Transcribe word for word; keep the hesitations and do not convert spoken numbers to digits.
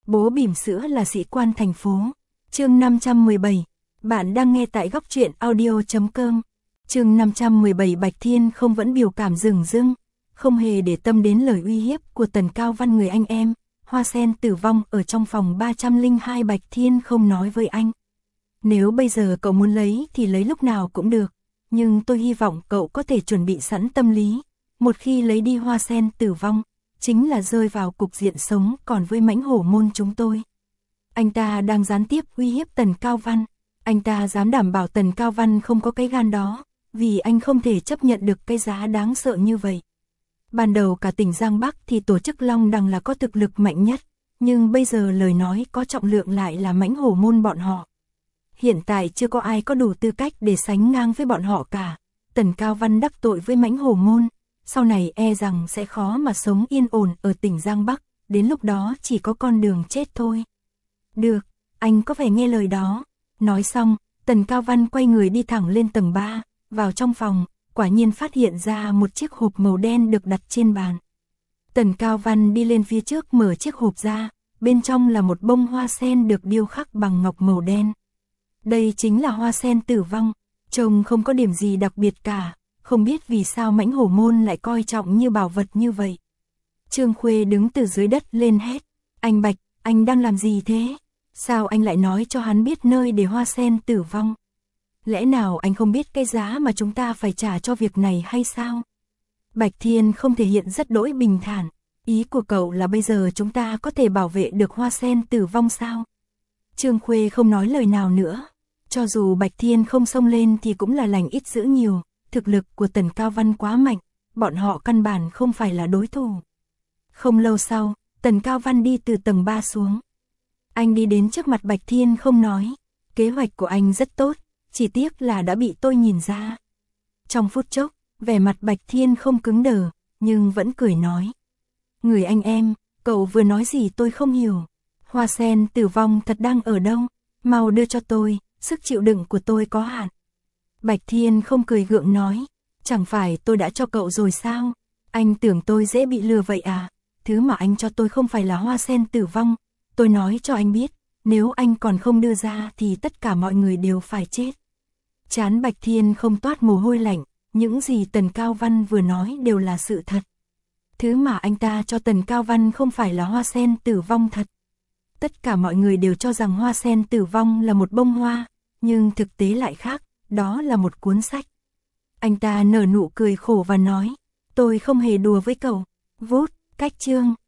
Bố bỉm sữa là sĩ quan thành phố. Chương năm trăm mười bảy. Bạn đang nghe tại góc truyện audio chấm com. Chương năm trăm mười bảy. Bạch Thiên không vẫn biểu cảm rừng rưng, không hề để tâm đến lời uy hiếp của Tần Cao Văn người anh em. Hoa sen tử vong ở trong phòng ba trăm lẻ hai. Bạch Thiên không nói với anh: nếu bây giờ cậu muốn lấy thì lấy lúc nào cũng được, nhưng tôi hy vọng cậu có thể chuẩn bị sẵn tâm lý. Một khi lấy đi hoa sen tử vong, chính là rơi vào cục diện sống còn với mãnh hổ môn chúng tôi. Anh ta đang gián tiếp uy hiếp Tần Cao Văn. Anh ta dám đảm bảo Tần Cao Văn không có cái gan đó, vì anh không thể chấp nhận được cái giá đáng sợ như vậy. Ban đầu cả tỉnh Giang Bắc thì tổ chức Long Đằng là có thực lực mạnh nhất, nhưng bây giờ lời nói có trọng lượng lại là mãnh hổ môn bọn họ. Hiện tại chưa có ai có đủ tư cách để sánh ngang với bọn họ cả. Tần Cao Văn đắc tội với mãnh hổ môn, sau này e rằng sẽ khó mà sống yên ổn ở tỉnh Giang Bắc, đến lúc đó chỉ có con đường chết thôi. Được, anh có phải nghe lời đó. Nói xong, Tần Cao Văn quay người đi thẳng lên tầng ba, vào trong phòng, quả nhiên phát hiện ra một chiếc hộp màu đen được đặt trên bàn. Tần Cao Văn đi lên phía trước mở chiếc hộp ra, bên trong là một bông hoa sen được điêu khắc bằng ngọc màu đen. Đây chính là hoa sen tử vong, trông không có điểm gì đặc biệt cả, không biết vì sao mãnh hổ môn lại coi trọng như bảo vật như vậy. Trương Khuê đứng từ dưới đất lên hét: anh Bạch, anh đang làm gì thế? Sao anh lại nói cho hắn biết nơi để hoa sen tử vong? Lẽ nào anh không biết cái giá mà chúng ta phải trả cho việc này hay sao? Bạch Thiên không thể hiện rất đỗi bình thản. Ý của cậu là bây giờ chúng ta có thể bảo vệ được hoa sen tử vong sao? Trương Khuê không nói lời nào nữa. Cho dù Bạch Thiên không xông lên thì cũng là lành ít dữ nhiều. Thực lực của Tần Cao Văn quá mạnh, bọn họ căn bản không phải là đối thủ. Không lâu sau, Tần Cao Văn đi từ tầng ba xuống. Anh đi đến trước mặt Bạch Thiên không nói: kế hoạch của anh rất tốt, chỉ tiếc là đã bị tôi nhìn ra. Trong phút chốc, vẻ mặt Bạch Thiên không cứng đờ, nhưng vẫn cười nói: người anh em, cậu vừa nói gì tôi không hiểu. Hoa sen tử vong thật đang ở đâu? Mau đưa cho tôi, sức chịu đựng của tôi có hạn. Bạch Thiên không cười gượng nói: chẳng phải tôi đã cho cậu rồi sao? Anh tưởng tôi dễ bị lừa vậy à? Thứ mà anh cho tôi không phải là hoa sen tử vong. Tôi nói cho anh biết, nếu anh còn không đưa ra thì tất cả mọi người đều phải chết. Trán Bạch Thiên không toát mồ hôi lạnh, những gì Tần Cao Văn vừa nói đều là sự thật. Thứ mà anh ta cho Tần Cao Văn không phải là hoa sen tử vong thật. Tất cả mọi người đều cho rằng hoa sen tử vong là một bông hoa, nhưng thực tế lại khác, đó là một cuốn sách. Anh ta nở nụ cười khổ và nói: tôi không hề đùa với cậu. Vút, cách chương.